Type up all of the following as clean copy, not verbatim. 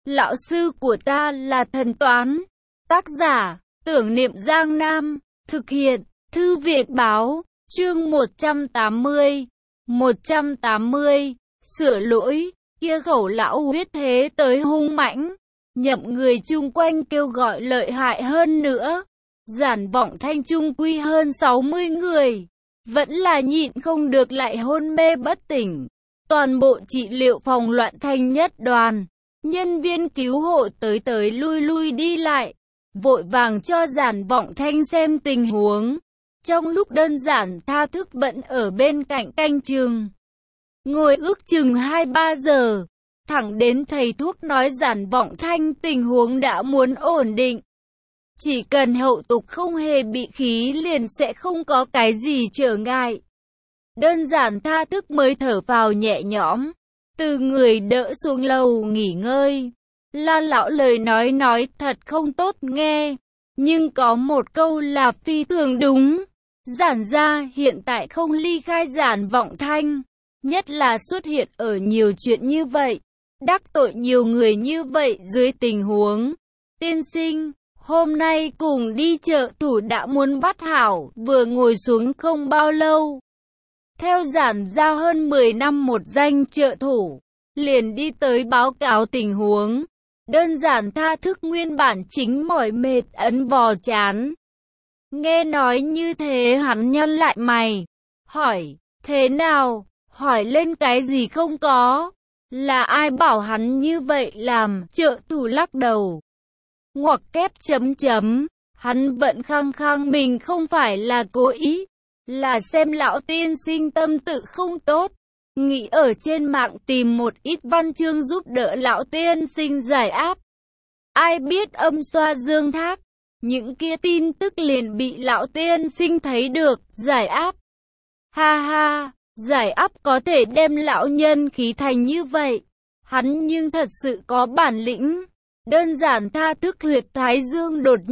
Lão sư của ta là thần toán. Tác giả, Tưởng Niệm Giang Nam. Thực hiện, Thư viện Báo. Chương 180. 180. Sửa lỗi. Kia khẩu lão huyết thế tới hung mãnh, nhậm người chung quanh kêu gọi lợi hại hơn nữa. Giản Vọng Thanh chung quy hơn 60 người, vẫn là nhịn không được lại hôn mê bất tỉnh. Toàn bộ trị liệu phòng loạn thành nhất đoàn. Nhân viên cứu hộ tới lui lui đi lại, vội vàng cho Giản Vọng Thanh xem tình huống. Trong lúc đơn giản Tha Thức vẫn ở bên cạnh canh chừng, ngồi ước chừng 2-3 giờ, thẳng đến thầy thuốc nói Giản Vọng Thanh tình huống đã muốn ổn định. Chỉ cần hậu tục không hề bị khí liền sẽ không có cái gì trở ngại. Đơn giản Tha Thức mới thở vào nhẹ nhõm, từ người đỡ xuống lầu nghỉ ngơi. La lão lời nói thật không tốt nghe, nhưng có một câu là phi thường đúng. Giản gia hiện tại không ly khai Giản Vọng Thanh, nhất là xuất hiện ở nhiều chuyện như vậy, đắc tội nhiều người như vậy dưới tình huống. Tiên sinh, hôm nay cùng đi trợ thủ đã muốn bắt hảo, vừa ngồi xuống không bao lâu. Theo Giản gia hơn 10 năm một danh trợ thủ, liền đi tới báo cáo tình huống. Đơn giản Tha Thức nguyên bản chính mỏi mệt ấn vò chán. Nghe nói như thế hắn nhăn lại mày, hỏi, thế nào, hỏi lên cái gì không có, là ai bảo hắn như vậy làm, trợ thủ lắc đầu. Ngoặc kép chấm chấm, hắn vẫn khăng khăng mình không phải là cố ý, là xem lão tiên sinh tâm tự không tốt, nghĩ ở trên mạng tìm một ít văn chương giúp đỡ lão tiên sinh giải áp. Ai biết âm xoa dương thác, những kia tin tức liền bị lão tiên sinh thấy được, giải áp. Ha ha, giải áp có thể đem lão nhân khí thành như vậy, hắn nhưng thật sự có bản lĩnh. Đơn giản Tha Thức huyệt thái dương đột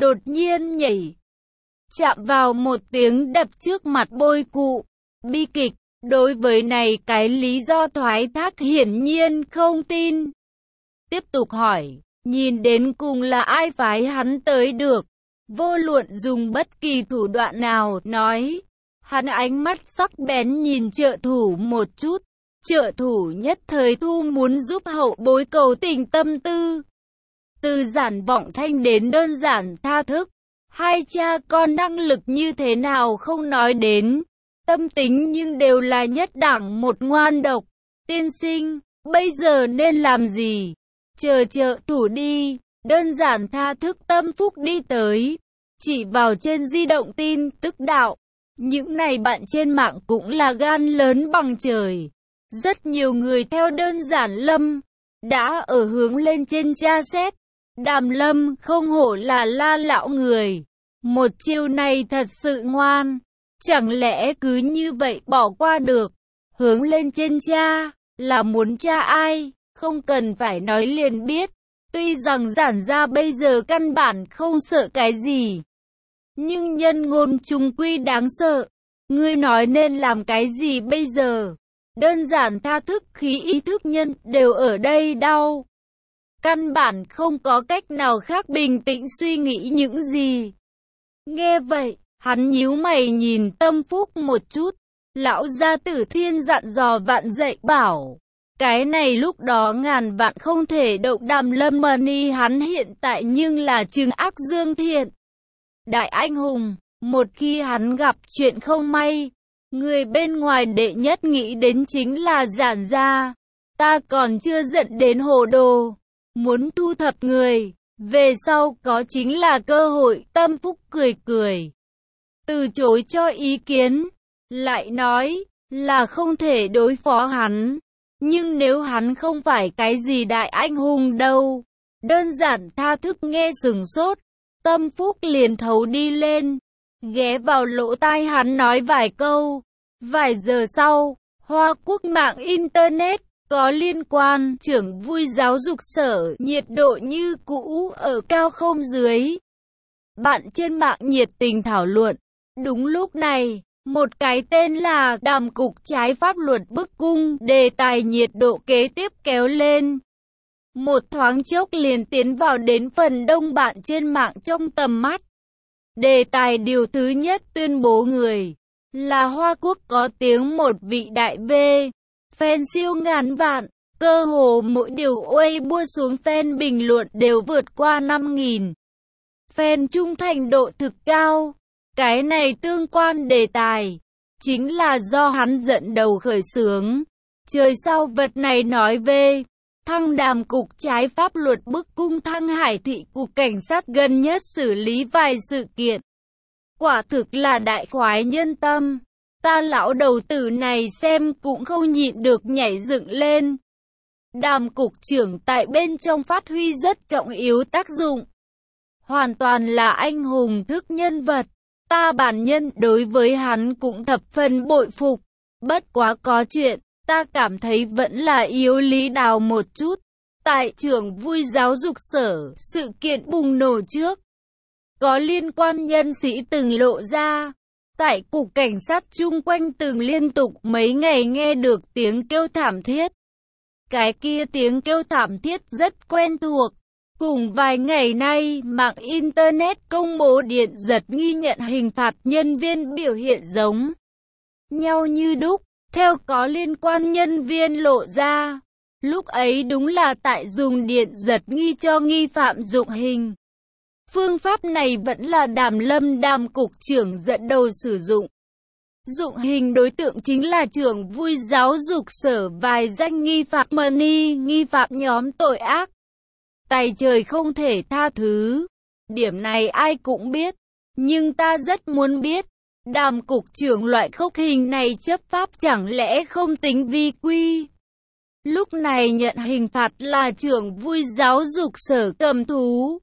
nhiên nhảy, chạm vào một tiếng đập trước mặt bôi cụ. Bi kịch, đối với này cái lý do thoái thác hiển nhiên không tin. Tiếp tục hỏi, nhìn đến cùng là ai phái hắn tới được, vô luận dùng bất kỳ thủ đoạn nào, nói. Hắn ánh mắt sắc bén nhìn trợ thủ một chút, trợ thủ nhất thời thu muốn giúp hậu bối cầu tình tâm tư. Từ Giản Vọng Thanh đến đơn giản Tha Thức, hai cha con năng lực như thế nào không nói đến, tâm tính nhưng đều là nhất đẳng một ngoan độc. Tiên sinh, bây giờ nên làm gì? Chờ trợ thủ đi. Đơn giản Tha Thức tâm phúc đi tới, chỉ vào trên di động tin tức đạo. Những này bạn trên mạng cũng là gan lớn bằng trời. Rất nhiều người theo đơn giản Lâm, đã ở hướng lên trên tra xét. Đàm Lâm không hổ là La lão người. Một chiêu này thật sự ngoan. Chẳng lẽ cứ như vậy bỏ qua được? Hướng lên trên tra, là muốn tra ai? Không cần phải nói liền biết. Tuy rằng Giản gia bây giờ căn bản không sợ cái gì, nhưng nhân ngôn chung quy đáng sợ. Ngươi nói nên làm cái gì bây giờ? Đơn giản Tha Thức khí ý thức nhân đều ở đây đau. Căn bản không có cách nào khác bình tĩnh suy nghĩ những gì. Nghe vậy, hắn nhíu mày nhìn Tâm Phúc một chút. Lão gia tử Thiên dặn dò vạn dạy bảo. Cái này lúc đó ngàn vạn không thể động Đàm Lâm Mani, hắn hiện tại nhưng là trừng ác dương thiện. Đại anh hùng, một khi hắn gặp chuyện không may, người bên ngoài đệ nhất nghĩ đến chính là Giản gia. Ta còn chưa giận đến hồ đồ, muốn thu thập người, về sau có chính là cơ hội. Tâm Phúc cười cười, từ chối cho ý kiến, lại nói là không thể đối phó hắn. Nhưng nếu hắn không phải cái gì đại anh hùng đâu. Đơn giản Tha Thức nghe sừng sốt, Tâm Phúc liền thấu đi lên, ghé vào lỗ tai hắn nói vài câu. Vài giờ sau, Hoa Quốc mạng Internet có liên quan trưởng vui giáo dục sở nhiệt độ như cũ ở cao không dưới. Bạn trên mạng nhiệt tình thảo luận. Đúng lúc này, một cái tên là Đàm cục trái pháp luật bức cung đề tài nhiệt độ kế tiếp kéo lên. một thoáng chốc liền tiến vào đến phần đông bạn trên mạng trong tầm mắt. Đề tài điều thứ nhất tuyên bố người là Hoa Quốc có tiếng một vị đại V, fan siêu ngàn vạn, cơ hồ mỗi điều Weibo xuống fan bình luận đều vượt qua 5.000. Fan trung thành độ thực cao. Cái này tương quan đề tài chính là do hắn dẫn đầu khởi xướng. Trời sau vật này nói về Thăng Đàm cục trái pháp luật bức cung Thăng Hải thị cục cảnh sát gần nhất xử lý vài sự kiện. Quả thực là đại khoái nhân tâm. Ta lão đầu tử này xem cũng không nhịn được nhảy dựng lên. Đàm cục trưởng tại bên trong phát huy rất trọng yếu tác dụng. Hoàn toàn là anh hùng thức nhân vật. Ta bản nhân đối với hắn cũng thập phần bội phục. Bất quá có chuyện, ta cảm thấy vẫn là yếu lý đào một chút. Tại trường vui giáo dục sở, sự kiện bùng nổ trước. Có liên quan nhân sĩ từng lộ ra. Tại cục cảnh sát chung quanh từng liên tục mấy ngày nghe được tiếng kêu thảm thiết. Cái kia tiếng kêu thảm thiết rất quen thuộc. Cùng vài ngày nay, mạng Internet công bố điện giật nghi nhận hình phạt nhân viên biểu hiện giống nhau như đúc. Theo có liên quan nhân viên lộ ra, lúc ấy đúng là tại dùng điện giật nghi cho nghi phạm dụng hình. Phương pháp này vẫn là Đàm cục trưởng dẫn đầu sử dụng. Dụng hình đối tượng chính là trưởng vui giáo dục sở vài danh nghi phạm money, nghi phạm nhóm tội ác. Tay trời không thể tha thứ. Điểm này ai cũng biết. Nhưng ta rất muốn biết, Đàm cục trưởng loại khốc hình này chấp pháp chẳng lẽ không tính vi quy. Lúc này nhận hình phạt là trưởng vui giáo dục sở cầm thú.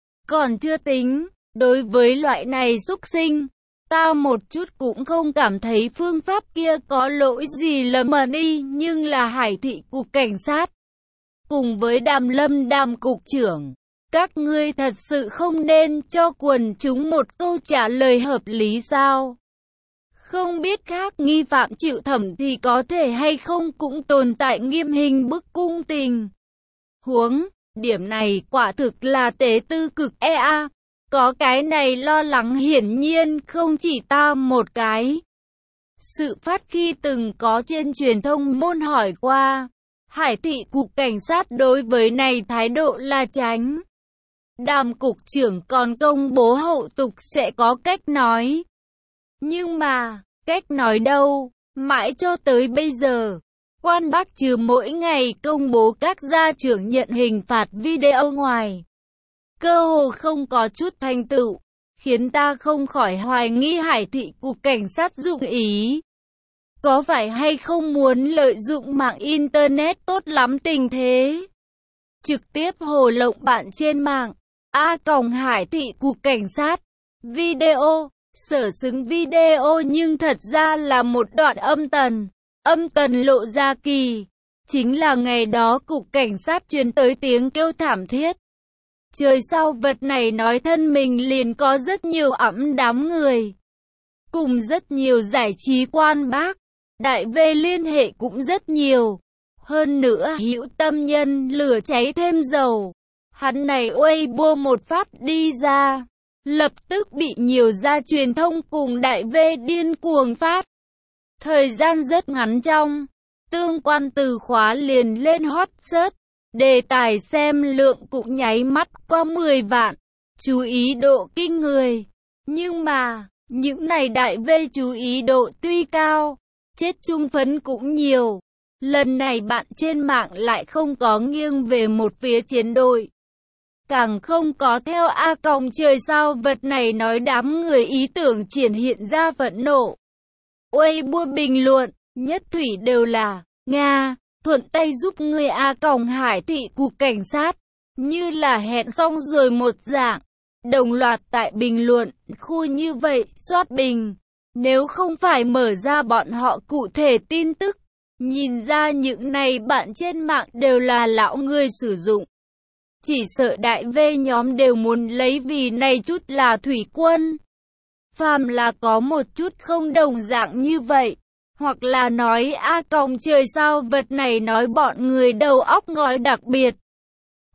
Còn chưa tính, đối với loại này xúc sinh, ta một chút cũng không cảm thấy phương pháp kia có lỗi gì lầm đi, nhưng là Hải thị cục cảnh sát. Cùng với Đàm cục trưởng, các ngươi thật sự không nên cho quần chúng một câu trả lời hợp lý sao? Không biết khác nghi phạm chịu thẩm thì có thể hay không cũng tồn tại nghiêm hình bức cung tình huống. Điểm này quả thực là tế tư cực ea. Có cái này lo lắng hiển nhiên không chỉ ta một cái. Sự phát khi từng có trên truyền thông môn hỏi qua, Hải thị cục cảnh sát đối với này thái độ là tránh. Đàm cục trưởng còn công bố hậu tục sẽ có cách nói. Nhưng mà, cách nói đâu, mãi cho tới bây giờ, quan Bắc trừ mỗi ngày công bố các gia trưởng nhận hình phạt video ngoài, cơ hồ không có chút thành tựu, khiến ta không khỏi hoài nghi Hải thị cục cảnh sát dụng ý. Có phải hay không muốn lợi dụng mạng Internet tốt lắm tình thế? Trực tiếp hồ lộng bạn trên mạng, Hải thị cục cảnh sát, video, sở xứng video nhưng thật ra là một đoạn âm tần lộ ra kỳ. Chính là ngày đó cục cảnh sát truyền tới tiếng kêu thảm thiết. Trời sau vật này nói thân mình liền có rất nhiều đám người. Cùng rất nhiều giải trí quan bác. Đại V liên hệ cũng rất nhiều. Hơn nữa hữu tâm nhân lửa cháy thêm dầu. Hắn này Weibo một phát đi ra, lập tức bị nhiều gia truyền thông cùng Đại V điên cuồng phát. Thời gian rất ngắn trong, tương quan từ khóa liền lên hot search. Đề tài xem lượng cũng nháy mắt qua 10 vạn. Chú ý độ kinh người. Nhưng mà, những này Đại V chú ý độ tuy cao, chết chung phấn cũng nhiều. Lần này bạn trên mạng lại không có nghiêng về một phía chiến đội. Càng không có theo trời sao vật này nói đám người ý tưởng triển hiện ra phẫn nộ. Weibo bình luận, nhất thủy đều là, Nga, thuận tay giúp người Hải thị cục cảnh sát. Như là hẹn xong rồi một dạng. Đồng loạt tại bình luận, khu như vậy, soát bình. Nếu không phải mở ra bọn họ cụ thể tin tức, nhìn ra những này bạn trên mạng đều là lão người sử dụng. Chỉ sợ Đại V nhóm đều muốn lấy vì này chút là thủy quân. Phàm là có một chút không đồng dạng như vậy. Hoặc là nói trời sao vật này nói bọn người đầu óc ngói đặc biệt.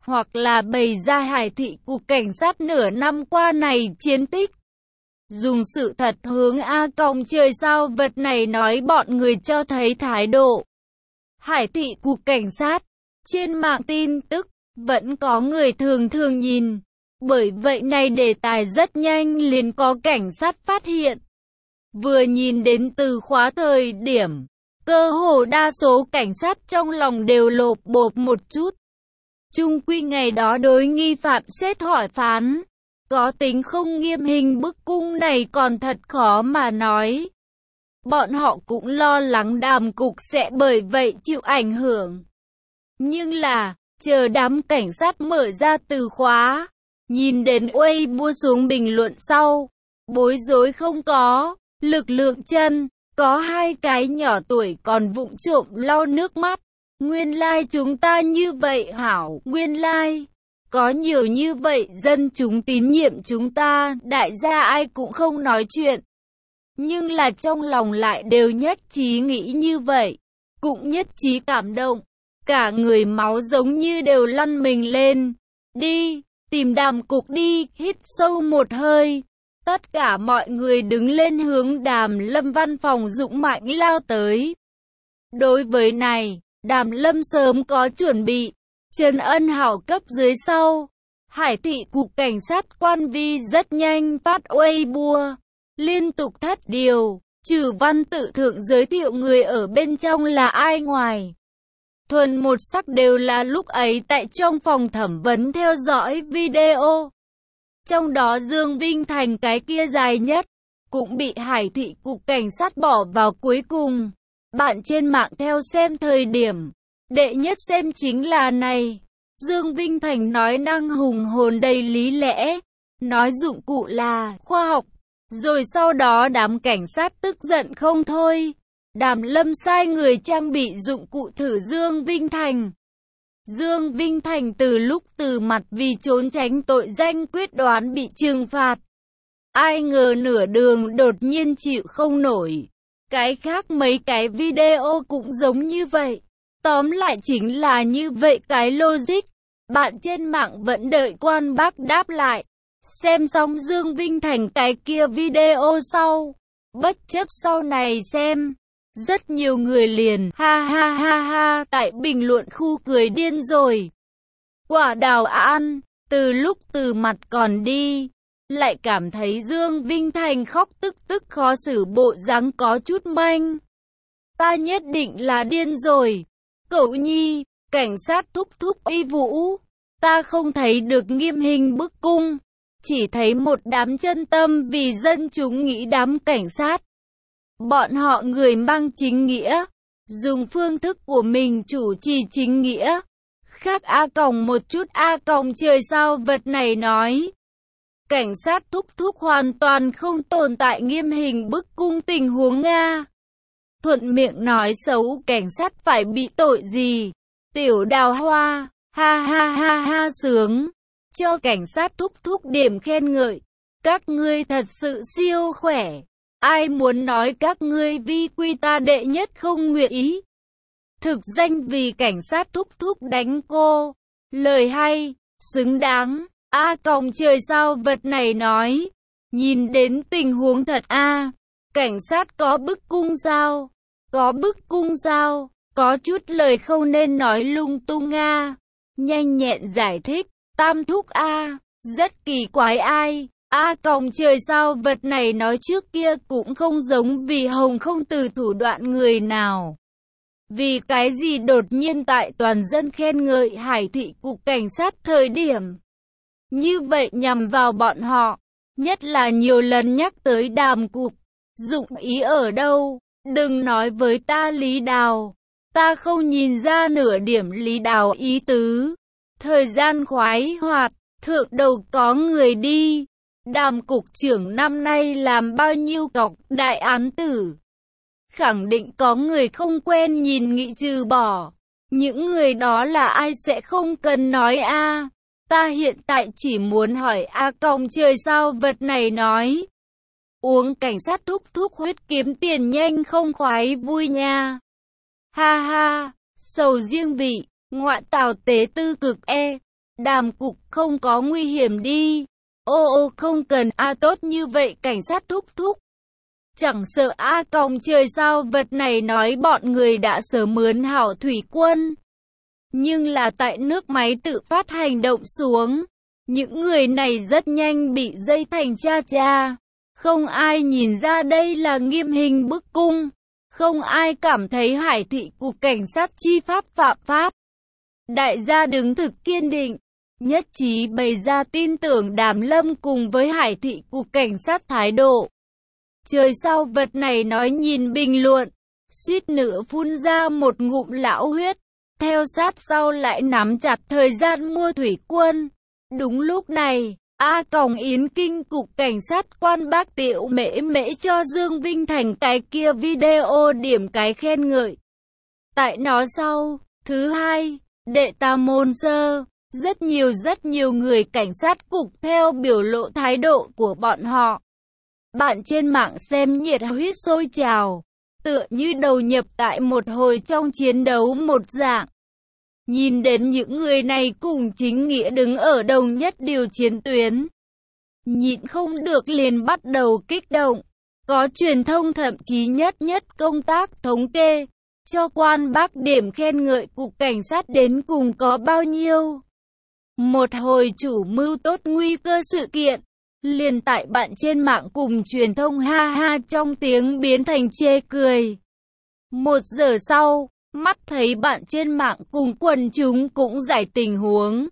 hoặc là bày ra Hải thị cục cảnh sát nửa năm qua này chiến tích. Dùng sự thật hướng A Còng trời sao vật này nói bọn người cho thấy thái độ. Hải thị cục cảnh sát, trên mạng tin tức, vẫn có người thường thường nhìn. Bởi vậy này đề tài rất nhanh liền có cảnh sát phát hiện. Vừa nhìn đến từ khóa thời điểm, cơ hồ đa số cảnh sát trong lòng đều lộp bộp một chút. Chung quy ngày đó đối nghi phạm xét hỏi phán, có tính không nghiêm hình bức cung này còn thật khó mà nói. Bọn họ cũng lo lắng Đàm cục sẽ bởi vậy chịu ảnh hưởng. Nhưng là, chờ đám cảnh sát mở ra từ khóa, nhìn đến Weibo xuống bình luận sau, bối rối không có, lực lượng chân, có hai cái nhỏ tuổi còn vụng trộm lau nước mắt. Nguyên lai chúng ta như vậy hảo, nguyên lai có nhiều như vậy dân chúng tín nhiệm chúng ta, đại gia ai cũng không nói chuyện. Nhưng là trong lòng lại đều nhất trí nghĩ như vậy, cũng nhất trí cảm động. Cả người máu giống như đều lăn mình lên. Đi, tìm Đàm cục đi, hít sâu một hơi. Tất cả mọi người đứng lên hướng Đàm Lâm văn phòng dũng mãnh lao tới. Đối với này, Đàm Lâm sớm có chuẩn bị. Trần Ân Hảo cấp dưới sau. Hải thị cục cảnh sát quan vi rất nhanh phát Weibo. Liên tục thất điều, trừ văn tự thượng giới thiệu người ở bên trong là ai ngoài. Thuần một sắc đều là lúc ấy tại trong phòng thẩm vấn theo dõi video. Trong đó Dương Vinh Thành cái kia dài nhất, cũng bị Hải thị cục cảnh sát bỏ vào cuối cùng. Bạn trên mạng theo xem thời điểm, đệ nhất xem chính là này. Dương Vinh Thành nói năng hùng hồn đầy lý lẽ, nói dụng cụ là khoa học. Rồi sau đó đám cảnh sát tức giận không thôi. Đàm Lâm sai người trang bị dụng cụ thử Dương Vinh Thành. Dương Vinh Thành từ lúc từ mặt vì trốn tránh tội danh quyết đoán bị trừng phạt. Ai ngờ nửa đường đột nhiên chịu không nổi. Cái khác mấy cái video cũng giống như vậy. Tóm lại chính là như vậy cái logic. Bạn trên mạng vẫn đợi quan bác đáp lại. Xem xong Dương Vinh Thành cái kia video sau. Bất chấp sau này xem. Rất nhiều người liền ha ha ha ha tại bình luận khu cười điên rồi. Quả đào ăn, từ lúc từ mặt còn đi, lại cảm thấy Dương Vinh Thành khóc tức khó xử bộ dáng có chút manh. Ta nhất định là điên rồi. Cậu Nhi, cảnh sát thúc uy vũ. Ta không thấy được nghiêm hình bức cung. Chỉ thấy một đám chân tâm vì dân chúng nghĩ đám cảnh sát. Bọn họ người mang chính nghĩa, dùng phương thức của mình chủ trì chính nghĩa. Khác A Còng một chút A Còng trời sao vật này nói. Cảnh sát thúc hoàn toàn không tồn tại nghiêm hình bức cung tình huống Nga. Thuận miệng nói xấu cảnh sát phải bị tội gì. Tiểu Đào Hoa, ha ha ha ha sướng. Cho cảnh sát thúc điểm khen ngợi. Các ngươi thật sự siêu khỏe. Ai muốn nói các ngươi vi quy ta đệ nhất không nguyện ý. Thực danh vì cảnh sát thúc đánh cô. Lời hay, xứng đáng. A Còng trời sao vật này nói. Nhìn đến tình huống thật a. Cảnh sát có bức cung sao? Có bức cung sao? Có chút lời không nên nói lung tung a. Nhanh nhẹn giải thích. Tam thúc a. Rất kỳ quái ai. A Còng trời sao vật này nói trước kia cũng không giống vì Hồng không từ thủ đoạn người nào. Vì cái gì đột nhiên tại toàn dân khen ngợi Hải thị cục cảnh sát thời điểm. Như vậy nhằm vào bọn họ, nhất là nhiều lần nhắc tới Đàm cục. Dụng ý ở đâu? Đừng nói với ta Lý Đào. Ta không nhìn ra nửa điểm Lý Đào ý tứ. Thời gian khoái hoạt, thượng đầu có người đi. Đàm cục trưởng năm nay làm bao nhiêu cọc đại án tử? Khẳng định có người không quen nhìn nghị trừ bỏ. Những người đó là ai sẽ không cần nói a. Ta hiện tại chỉ muốn hỏi A Còng trời sao vật này nói. Uống cảnh sát thúc huyết kiếm tiền nhanh không khoái vui nha. Ha ha, sầu riêng vị, ngoại tào tế tư cực e. Đàm cục không có nguy hiểm đi. Ô không cần tốt như vậy cảnh sát thúc thúc. Chẳng sợ còng trời sao vật này nói bọn người đã sớm mướn hảo thủy quân. Nhưng là tại nước máy tự phát hành động xuống. Những người này rất nhanh bị dây thành cha. Không ai nhìn ra đây là nghiêm hình bức cung. Không ai cảm thấy Hải thị cục cảnh sát chi pháp phạm pháp. Đại gia đứng thực kiên định. Nhất trí bày ra tin tưởng Đàm Lâm cùng với Hải thị cục cảnh sát thái độ. Trời sao vật này nói nhìn bình luận. Suýt nữa phun ra một ngụm lão huyết. Theo sát sau lại nắm chặt thời gian mua thủy quân. Đúng lúc này, Còng Yến Kinh cục cảnh sát quan bác Tiểu Mễ cho Dương Vinh Thành cái kia video điểm cái khen ngợi. Tại nó sau, thứ hai, đệ tam môn sơ, rất nhiều người cảnh sát cục theo biểu lộ thái độ của bọn họ. Bạn trên mạng xem nhiệt huyết sôi trào, tựa như đầu nhập tại một hồi trong chiến đấu một dạng. Nhìn đến những người này cùng chính nghĩa đứng ở đồng nhất điều chiến tuyến. Nhịn không được liền bắt đầu kích động. Có truyền thông thậm chí nhất công tác thống kê. Cho quan bác điểm khen ngợi cục cảnh sát đến cùng có bao nhiêu. Một hồi chủ mưu tốt nguy cơ sự kiện. Liền tại bạn trên mạng cùng truyền thông ha trong tiếng biến thành chê cười. 1 giờ sau. Mắt thấy bạn trên mạng cùng quần chúng cũng giải tình huống.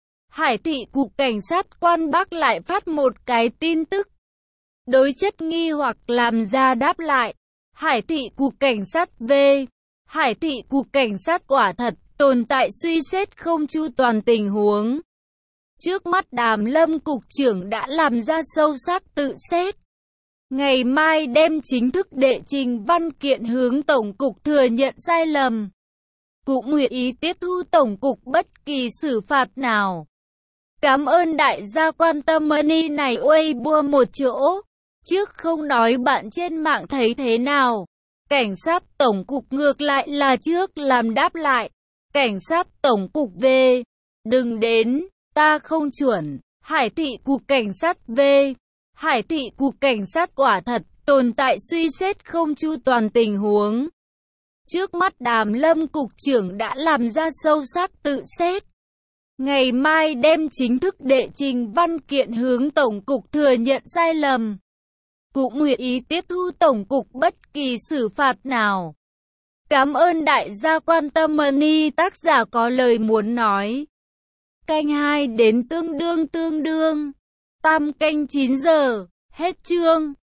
Hải thị cục cảnh sát quan Bắc lại phát một cái tin tức. Đối chất nghi hoặc làm ra đáp lại. Hải thị cục cảnh sát V. Hải thị cục cảnh sát quả thật tồn tại suy xét không chu toàn tình huống. Trước mắt Đàm Lâm cục trưởng đã làm ra sâu sắc tự xét. Ngày mai đem chính thức đệ trình văn kiện hướng Tổng cục thừa nhận sai lầm. Cũng nguyện ý tiếp thu Tổng cục bất kỳ xử phạt nào. Cảm ơn đại gia quan tâm money này Weibo một chỗ. Trước không nói bạn trên mạng thấy thế nào. Cảnh sát Tổng cục ngược lại là trước làm đáp lại. Cảnh sát Tổng cục V. Đừng đến, ta không chuẩn. Hải thị cục cảnh sát V. Hải thị cục cảnh sát quả thật tồn tại suy xét không chu toàn tình huống. Trước mắt Đàm Lâm cục trưởng đã làm ra sâu sắc tự xét. Ngày mai đem chính thức đệ trình văn kiện hướng Tổng cục thừa nhận sai lầm. Cũng nguyện ý tiếp thu Tổng cục bất kỳ xử phạt nào. Cảm ơn đại gia quan tâm money tác giả có lời muốn nói. Canh 2 đến tương đương. Tam canh 9 giờ. Hết chương.